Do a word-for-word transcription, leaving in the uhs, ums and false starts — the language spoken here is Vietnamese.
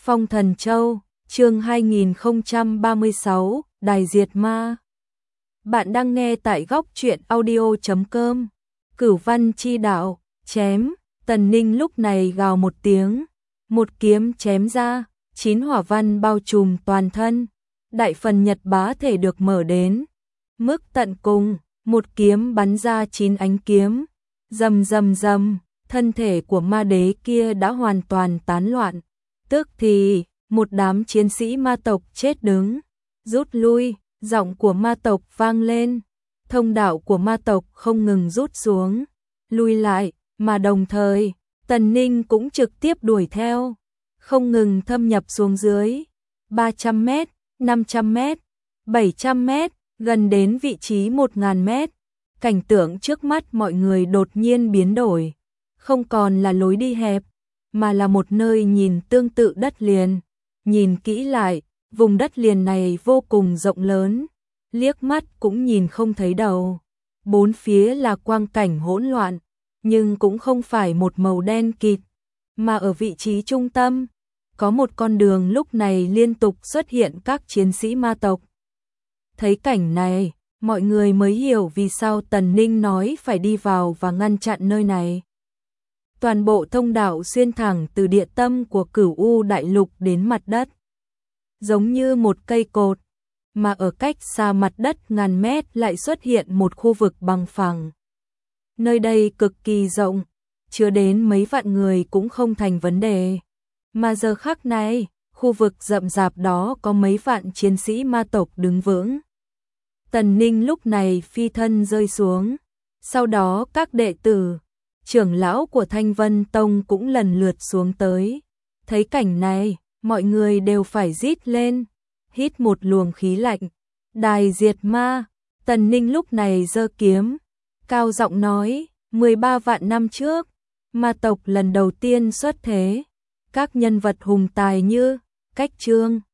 Phong Thần Châu, chương hai nghìn không trăm ba mươi sáu, Đài Diệt Ma. Bạn đang nghe tại góc truyện audio chấm com. Cửu văn chi đạo, chém, Tần Ninh lúc này gào một tiếng, một kiếm chém ra, chín hỏa văn bao trùm toàn thân, đại phần nhật bá thể được mở đến mức tận cùng, một kiếm bắn ra chín ánh kiếm, rầm rầm rầm, thân thể của ma đế kia đã hoàn toàn tán loạn. Tức thì, một đám chiến sĩ ma tộc chết đứng, rút lui, giọng của ma tộc vang lên, thông đạo của ma tộc không ngừng rút xuống, lui lại, mà đồng thời, Tần Ninh cũng trực tiếp đuổi theo, không ngừng thâm nhập xuống dưới, ba trăm mét, năm trăm mét, bảy trăm mét, gần đến vị trí một nghìn mét, cảnh tượng trước mắt mọi người đột nhiên biến đổi, không còn là lối đi hẹp, mà là một nơi nhìn tương tự đất liền. Nhìn kỹ lại, vùng đất liền này vô cùng rộng lớn, liếc mắt cũng nhìn không thấy đầu. Bốn phía là quang cảnh hỗn loạn, nhưng cũng không phải một màu đen kịt, mà ở vị trí trung tâm, có một con đường lúc này liên tục xuất hiện các chiến sĩ ma tộc. Thấy cảnh này, mọi người mới hiểu vì sao Tần Ninh nói phải đi vào và ngăn chặn nơi này. Toàn bộ thông đạo xuyên thẳng từ địa tâm của Cửu U đại lục đến mặt đất, giống như một cây cột, mà ở cách xa mặt đất ngàn mét lại xuất hiện một khu vực bằng phẳng. Nơi đây cực kỳ rộng, chứa đến mấy vạn người cũng không thành vấn đề. Mà giờ khắc này, khu vực rậm rạp đó có mấy vạn chiến sĩ ma tộc đứng vững. Tần Ninh lúc này phi thân rơi xuống, sau đó các đệ tử, trưởng lão của Thanh Vân Tông cũng lần lượt xuống tới. Thấy cảnh này, mọi người đều phải rít lên, hít một luồng khí lạnh. Đài diệt ma, Tần Ninh lúc này giơ kiếm, cao giọng nói, mười ba vạn năm trước, ma tộc lần đầu tiên xuất thế. Các nhân vật hùng tài như Cách Trương,